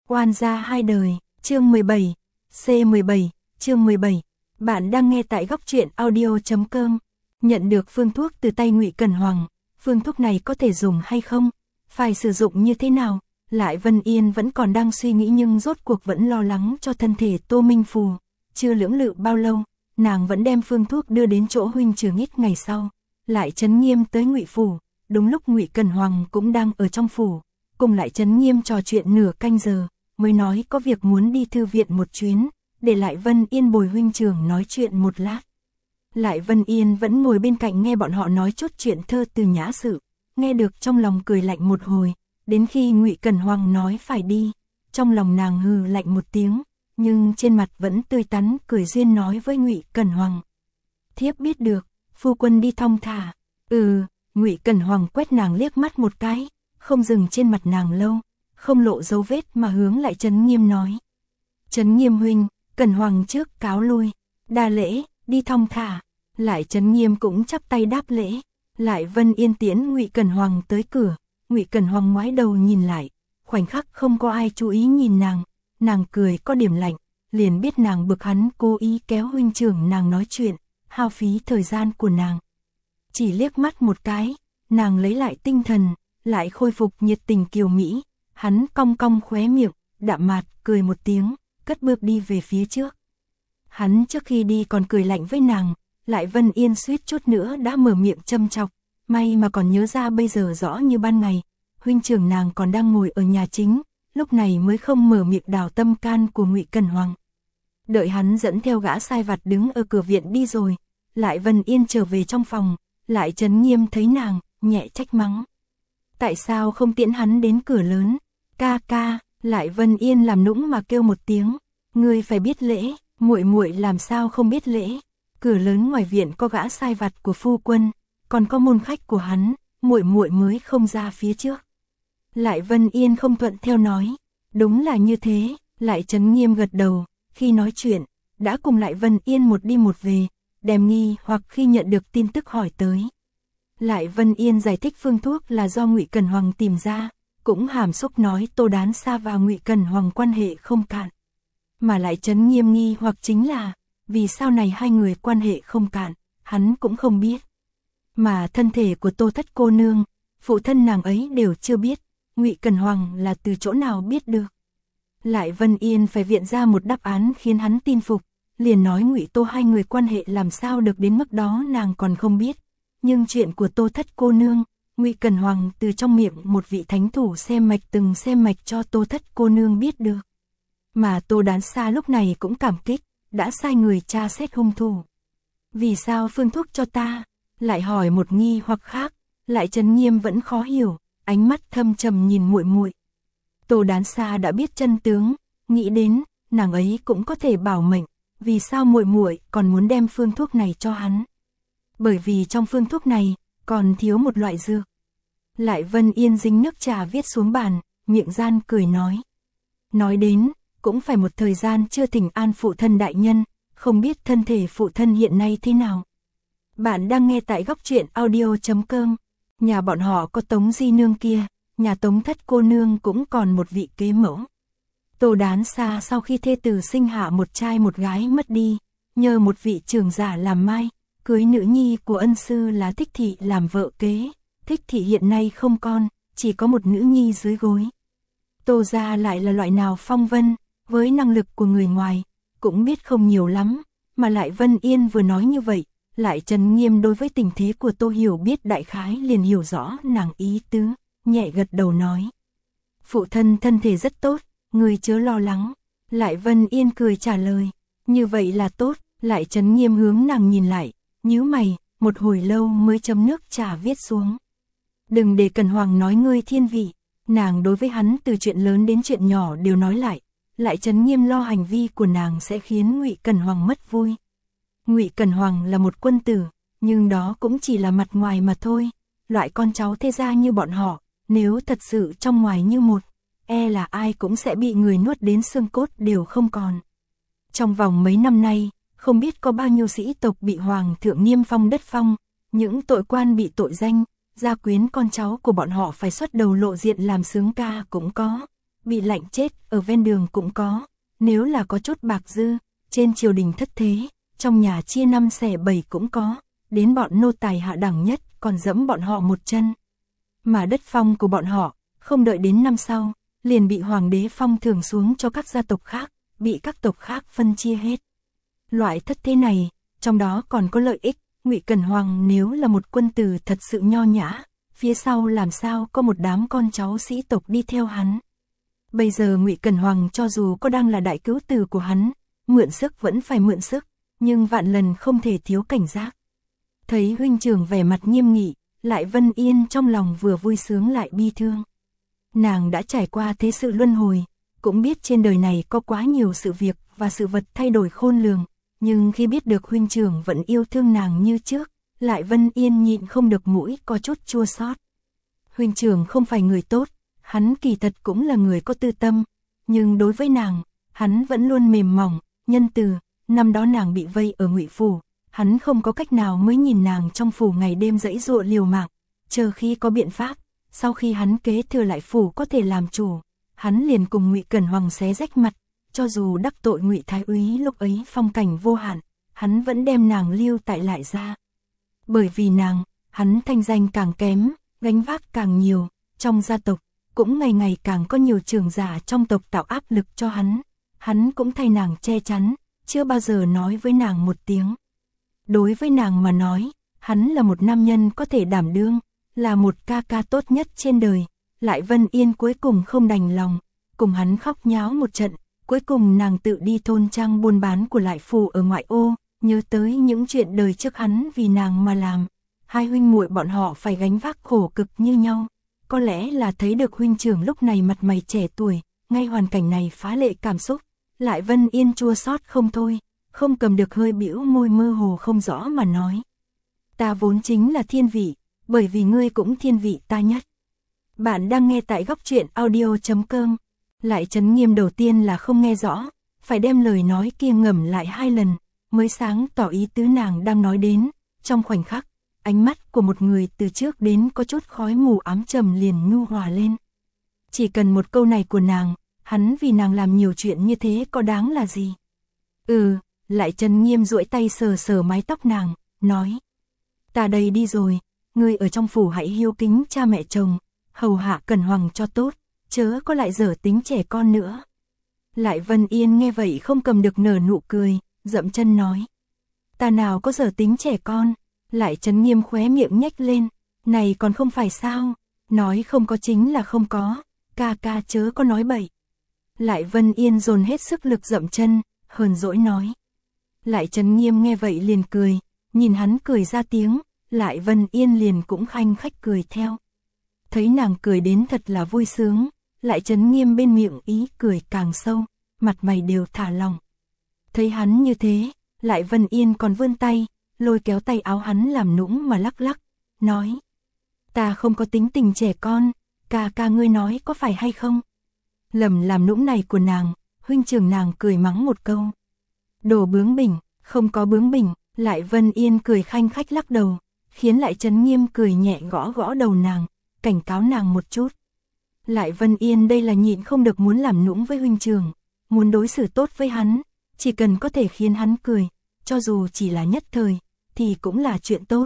Oan gia hai đời, chương 17, C17, chương 17. Bạn đang nghe tại góc truyện audio.com. Nhận được phương thuốc từ tay Ngụy Cẩn Hoàng, phương thuốc này có thể dùng hay không? Phải sử dụng như thế nào? Lại Vân Yên vẫn còn đang suy nghĩ nhưng rốt cuộc vẫn lo lắng cho thân thể Tô Minh Phù. Chưa lưỡng lự bao lâu, nàng vẫn đem phương thuốc đưa đến chỗ huynh trưởng ít ngày sau. Lại Trấn Nghiêm tới Ngụy phủ, đúng lúc Ngụy Cẩn Hoàng cũng đang ở trong phủ, cùng Lại Trấn Nghiêm trò chuyện nửa canh giờ, mới nói có việc muốn đi thư viện một chuyến, để Lại Vân Yên bồi huynh trưởng nói chuyện một lát. Lại Vân Yên vẫn ngồi bên cạnh nghe bọn họ nói chút chuyện thơ từ nhã sự, nghe được trong lòng cười lạnh một hồi, đến khi Ngụy Cẩn Hoàng nói phải đi, trong lòng nàng hừ lạnh một tiếng, nhưng trên mặt vẫn tươi tắn cười duyên nói với Ngụy Cẩn Hoàng. Thiếp biết được, phu quân đi thong thả. Ngụy Cẩn Hoàng quét nàng liếc mắt một cái, không dừng trên mặt nàng lâu, không lộ dấu vết mà hướng Lại Trấn Nghiêm nói. Trấn Nghiêm huynh, Cẩn Hoàng trước cáo lui, đa lễ, đi thong thả. Lại Trấn Nghiêm cũng chắp tay đáp lễ. Lại Vân Yên tiễn Ngụy Cẩn Hoàng tới cửa, Ngụy Cẩn Hoàng ngoái đầu nhìn lại, khoảnh khắc không có ai chú ý nhìn nàng cười có điểm lạnh, liền biết nàng bực hắn cố ý kéo huynh trưởng nàng nói chuyện, hao phí thời gian của nàng. Chỉ liếc mắt một cái, nàng lấy lại tinh thần, lại khôi phục nhiệt tình kiều mỹ, hắn cong cong khóe miệng, đạm mạt cười một tiếng, cất bước đi về phía trước. Hắn trước khi đi còn cười lạnh với nàng, Lại Vân Yên suýt chút nữa đã mở miệng châm chọc, may mà còn nhớ ra bây giờ rõ như ban ngày, huynh trưởng nàng còn đang ngồi ở nhà chính, lúc này mới không mở miệng đào tâm can của Ngụy Cẩn Hoàng. Đợi hắn dẫn theo gã sai vặt đứng ở cửa viện đi rồi, Lại Vân Yên trở về trong phòng, Lại Trấn Nghiêm thấy nàng, nhẹ trách mắng. Tại sao không tiễn hắn đến cửa lớn? Ca ca, Lại Vân Yên làm nũng mà kêu một tiếng, ngươi phải biết lễ, muội muội làm sao không biết lễ? Cửa lớn ngoài viện có gã sai vặt của phu quân, còn có môn khách của hắn, muội muội mới không ra phía trước. Lại Vân Yên không thuận theo nói, đúng là như thế. Lại Trấn Nghiêm gật đầu, khi nói chuyện, đã cùng Lại Vân Yên một đi một về, đem nghi hoặc khi nhận được tin tức hỏi tới. Lại Vân Yên giải thích phương thuốc là do Ngụy Cẩn Hoàng tìm ra, cũng hàm xúc nói Tô Đán Sa và Ngụy Cẩn Hoàng quan hệ không cạn. Mà Lại Trấn Nghiêm nghi hoặc chính là, vì sao này hai người quan hệ không cạn, hắn cũng không biết. Mà thân thể của Tô Thất cô nương, phụ thân nàng ấy đều chưa biết, Ngụy Cẩn Hoàng là từ chỗ nào biết được. Lại Vân Yên phải viện ra một đáp án khiến hắn tin phục, liền nói Ngụy Tô hai người quan hệ làm sao được đến mức đó nàng còn không biết. Nhưng chuyện của Tô Thất cô nương, Ngụy Cẩn Hoàng từ trong miệng một vị thánh thủ xem mạch từng xem mạch cho Tô Thất cô nương biết được. Mà Tô Đán Sa lúc này cũng cảm kích, đã sai người tra xét hung thủ. Vì sao phương thuốc cho ta? Lại hỏi một nghi hoặc khác, Lại Trấn Nghiêm vẫn khó hiểu, ánh mắt thâm trầm nhìn muội muội. Tô Đán Sa đã biết chân tướng, nghĩ đến, nàng ấy cũng có thể bảo mệnh, vì sao muội muội còn muốn đem phương thuốc này cho hắn? Bởi vì trong phương thuốc này, còn thiếu một loại dược. Lại Vân Yên dính nước trà viết xuống bàn, miệng gian cười nói. Nói đến, cũng phải một thời gian chưa thỉnh an phụ thân đại nhân, không biết thân thể phụ thân hiện nay thế nào. Bạn đang nghe tại góc truyện audio.com. Nhà bọn họ có Tống Di Nương kia, nhà Tống Thất cô nương cũng còn một vị kế mẫu. Tô Đán Sa sau khi thê tử sinh hạ một trai một gái mất đi, nhờ một vị trưởng giả làm mai, cưới nữ nhi của ân sư là Thích Thị làm vợ kế. Thích Thị hiện nay không con, chỉ có một nữ nhi dưới gối. Tô gia lại là loại nào phong vân, với năng lực của người ngoài, cũng biết không nhiều lắm, mà Lại Vân Yên vừa nói như vậy, Lại Trấn Nghiêm đối với tình thế của Tô hiểu biết đại khái liền hiểu rõ nàng ý tứ, nhẹ gật đầu nói. Phụ thân thân thể rất tốt, người chớ lo lắng. Lại Vân Yên cười trả lời, như vậy là tốt. Lại Trấn Nghiêm hướng nàng nhìn lại, nhíu mày, một hồi lâu mới chấm nước trà viết xuống. Đừng để Cẩn Hoàng nói ngươi thiên vị. Nàng đối với hắn từ chuyện lớn đến chuyện nhỏ đều nói lại. Lại Trấn Nghiêm lo hành vi của nàng sẽ khiến Ngụy Cẩn Hoàng mất vui. Ngụy Cẩn Hoàng là một quân tử, nhưng đó cũng chỉ là mặt ngoài mà thôi. Loại con cháu thế gia như bọn họ, nếu thật sự trong ngoài như một, là ai cũng sẽ bị người nuốt đến xương cốt đều không còn. Trong vòng mấy năm nay, không biết có bao nhiêu sĩ tộc bị hoàng thượng niêm phong đất phong, những tội quan bị tội danh, gia quyến con cháu của bọn họ phải xuất đầu lộ diện làm sướng ca cũng có. bị lạnh chết ở ven đường cũng có, nếu là có chút bạc dư, trên triều đình thất thế, trong nhà chia 5 xẻ 7 cũng có, đến bọn nô tài hạ đẳng nhất còn dẫm bọn họ một chân. Mà đất phong của bọn họ, không đợi đến năm sau, liền bị hoàng đế phong thưởng xuống cho các gia tộc khác, bị các tộc khác phân chia hết. Loại thất thế này, trong đó còn có lợi ích, Ngụy Cẩn Hoàng nếu là một quân tử thật sự nho nhã, phía sau làm sao có một đám con cháu sĩ tộc đi theo hắn. Bây giờ Ngụy Cẩn Hoàng cho dù có đang là đại cứu tử của hắn, mượn sức vẫn phải mượn sức, nhưng vạn lần không thể thiếu cảnh giác. Thấy huynh trưởng vẻ mặt nghiêm nghị, Lại Vân Yên trong lòng vừa vui sướng lại bi thương. Nàng đã trải qua thế sự luân hồi, cũng biết trên đời này có quá nhiều sự việc và sự vật thay đổi khôn lường, nhưng khi biết được huynh trưởng vẫn yêu thương nàng như trước, Lại Vân Yên nhịn không được mũi có chút chua xót. Huynh trưởng không phải người tốt, hắn kỳ thật cũng là người có tư tâm, nhưng đối với nàng, hắn vẫn luôn mềm mỏng, nhân từ. Năm đó nàng bị vây ở Ngụy phủ, hắn không có cách nào mới nhìn nàng trong phủ ngày đêm giãy giụa liều mạng, chờ khi có biện pháp, sau khi hắn kế thừa lại phủ có thể làm chủ, hắn liền cùng Ngụy Cẩn Hoàng xé rách mặt, cho dù đắc tội Ngụy thái úy lúc ấy phong cảnh vô hạn, hắn vẫn đem nàng lưu tại lại ra. Bởi vì nàng, hắn thanh danh càng kém, gánh vác càng nhiều, trong gia tộc cũng ngày ngày càng có nhiều trưởng giả trong tộc tạo áp lực cho hắn cũng thay nàng che chắn, chưa bao giờ nói với nàng một tiếng. Đối với nàng mà nói, hắn là một nam nhân có thể đảm đương, là một ca ca tốt nhất trên đời. Lại Vân Yên cuối cùng không đành lòng, cùng hắn khóc nháo một trận, cuối cùng nàng tự đi thôn trang buôn bán của Lại phủ ở ngoại ô, nhớ tới những chuyện đời trước hắn vì nàng mà làm. Hai huynh muội bọn họ phải gánh vác khổ cực như nhau, có lẽ là thấy được huynh trưởng lúc này mặt mày trẻ tuổi, ngay hoàn cảnh này phá lệ cảm xúc. Lại Vân Yên chua xót không thôi, không cầm được hơi bĩu môi mơ hồ không rõ mà nói. Ta vốn chính là thiên vị, bởi vì ngươi cũng thiên vị ta nhất. Bạn đang nghe tại Góc Truyện Audio.com. Lại Trấn Nghiêm đầu tiên là không nghe rõ, phải đem lời nói kia ngẫm lại 2 lần, mới sáng tỏ ý tứ nàng đang nói đến. Trong khoảnh khắc, ánh mắt của một người từ trước đến có chút khói mù ám trầm liền nhu hòa lên. Chỉ cần một câu này của nàng, hắn vì nàng làm nhiều chuyện như thế có đáng là gì? Lại Trấn Nghiêm duỗi tay sờ sờ mái tóc nàng, nói. Ta đây đi rồi, ngươi ở trong phủ hãy hiếu kính cha mẹ chồng, hầu hạ Cẩn Hoàng cho tốt, chớ có lại dở tính trẻ con nữa. Lại Vân Yên nghe vậy không cầm được nở nụ cười, dậm chân nói. Ta nào có dở tính trẻ con? Lại Trấn Nghiêm khóe miệng nhếch lên, này còn không phải sao? Nói không có chính là không có, ca ca chớ có nói bậy. Lại Vân Yên dồn hết sức lực dậm chân, hờn dỗi nói. Lại Trấn Nghiêm nghe vậy liền cười, nhìn hắn cười ra tiếng, Lại Vân Yên liền cũng khanh khách cười theo. Thấy nàng cười đến thật là vui sướng, Lại Trấn Nghiêm bên miệng ý cười càng sâu, mặt mày đều thả lỏng. Thấy hắn như thế, Lại Vân Yên còn vươn tay, lôi kéo tay áo hắn làm nũng mà lắc lắc, nói. Ta không có tính tình trẻ con, ca ca ngươi nói có phải hay không? Lầm làm nũng này của nàng, huynh trưởng nàng cười mắng một câu. Đồ bướng bỉnh, không có bướng bỉnh. Lại Vân Yên cười khanh khách lắc đầu, khiến Lại Trấn Nghiêm cười nhẹ gõ gõ đầu nàng, cảnh cáo nàng một chút. Lại Vân Yên đây là nhịn không được muốn làm nũng với huynh trưởng, muốn đối xử tốt với hắn, chỉ cần có thể khiến hắn cười, cho dù chỉ là nhất thời, thì cũng là chuyện tốt.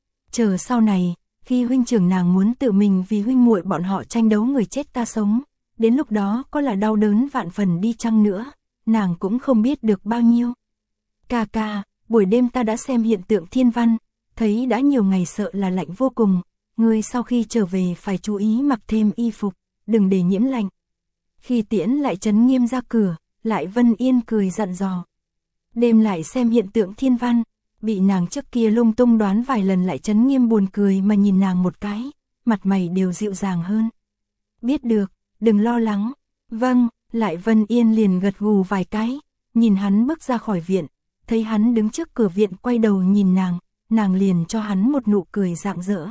Chờ sau này, khi huynh trưởng nàng muốn tự mình vì huynh muội bọn họ tranh đấu người chết ta sống, đến lúc đó có là đau đớn vạn phần đi chăng nữa, nàng cũng không biết được bao nhiêu. Ca ca, buổi đêm ta đã xem hiện tượng thiên văn, thấy đã nhiều ngày sợ là lạnh vô cùng, ngươi sau khi trở về phải chú ý mặc thêm y phục, đừng để nhiễm lạnh. Khi tiễn Lại Trấn Nghiêm ra cửa, Lại Vân Yên cười dặn dò. Đêm lại xem hiện tượng thiên văn, bị nàng trước kia lung tung đoán vài lần Lại Trấn Nghiêm buồn cười mà nhìn nàng một cái, mặt mày đều dịu dàng hơn. Biết được, đừng lo lắng. Vâng, Lại Vân Yên liền gật gù vài cái, nhìn hắn bước ra khỏi viện, thấy hắn đứng trước cửa viện quay đầu nhìn nàng liền cho hắn một nụ cười rạng rỡ.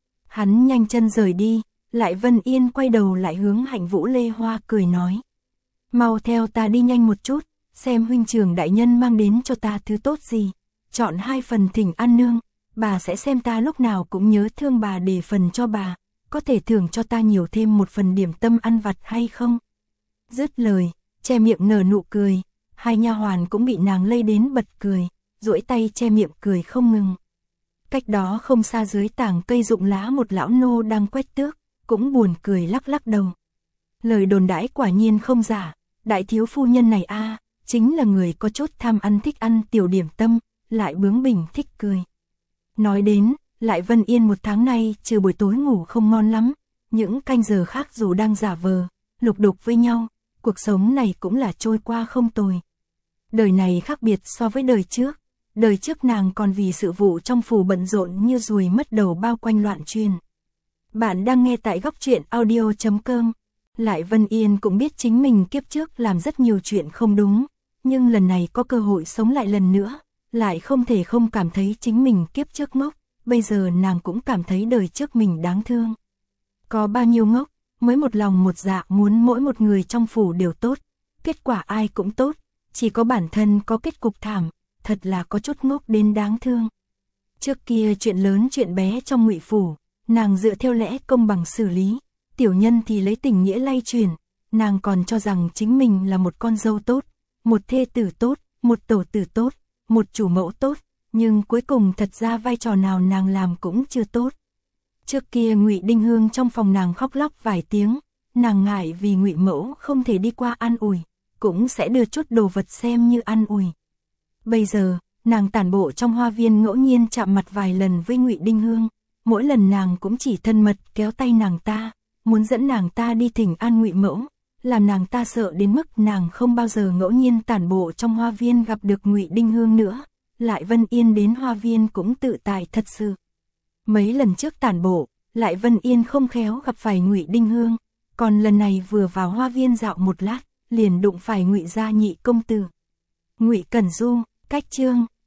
Hắn nhanh chân rời đi, Lại Vân Yên quay đầu lại hướng Hạnh Vũ Lê Hoa cười nói. Mau theo ta đi nhanh một chút, xem huynh trưởng đại nhân mang đến cho ta thứ tốt gì. Chọn 2 phần thỉnh ăn nương, bà sẽ xem ta lúc nào cũng nhớ thương bà để phần cho bà, có thể thưởng cho ta nhiều thêm 1 phần điểm tâm ăn vặt hay không? Dứt lời, che miệng nở nụ cười, hai nha hoàn cũng bị nàng lây đến bật cười, duỗi tay che miệng cười không ngừng. Cách đó không xa dưới tảng cây rụng lá một lão nô đang quét tước, cũng buồn cười lắc lắc đầu. Lời đồn đãi quả nhiên không giả, đại thiếu phu nhân này chính là người có chút tham ăn thích ăn tiểu điểm tâm, lại bướng bỉnh thích cười. Nói đến, Lại Vân Yên một tháng nay trừ buổi tối ngủ không ngon lắm, những canh giờ khác dù đang giả vờ, lục đục với nhau, cuộc sống này cũng là trôi qua không tồi. Đời này khác biệt so với đời trước nàng còn vì sự vụ trong phủ bận rộn như ruồi mất đầu bao quanh loạn truyền. Bạn đang nghe tại góc truyện audio.com. Lại Vân Yên cũng biết chính mình kiếp trước làm rất nhiều chuyện không đúng, nhưng lần này có cơ hội sống lại lần nữa, lại không thể không cảm thấy chính mình kiếp trước ngốc, bây giờ nàng cũng cảm thấy đời trước mình đáng thương. Có bao nhiêu ngốc, mới một lòng một dạ muốn mỗi một người trong phủ đều tốt, kết quả ai cũng tốt, chỉ có bản thân có kết cục thảm, thật là có chút ngốc đến đáng thương. Trước kia chuyện lớn chuyện bé trong Ngụy phủ, nàng dựa theo lẽ công bằng xử lý, tiểu nhân thì lấy tình nghĩa lay truyền, nàng còn cho rằng chính mình là một con dâu tốt, một thê tử tốt, một tổ tử tốt, một chủ mẫu tốt, nhưng cuối cùng thật ra vai trò nào nàng làm cũng chưa tốt. Trước kia Ngụy Đinh Hương trong phòng nàng khóc lóc vài tiếng, nàng ngại vì Ngụy mẫu không thể đi qua an ủi, cũng sẽ đưa chút đồ vật xem như an ủi. Bây giờ, nàng tản bộ trong hoa viên ngẫu nhiên chạm mặt vài lần với Ngụy Đinh Hương, mỗi lần nàng cũng chỉ thân mật kéo tay nàng ta, muốn dẫn nàng ta đi thỉnh an Ngụy mẫu, làm nàng ta sợ đến mức nàng không bao giờ ngẫu nhiên tản bộ trong hoa viên gặp được Ngụy Đinh Hương nữa. Lại Vân Yên đến hoa viên cũng tự tại thật sự. Mấy lần trước tản bộ, Lại Vân Yên không khéo gặp phải Ngụy Đinh Hương, còn lần này vừa vào hoa viên dạo một lát, liền đụng phải Ngụy gia nhị công tử. Ngụy Cẩn Du, cách chương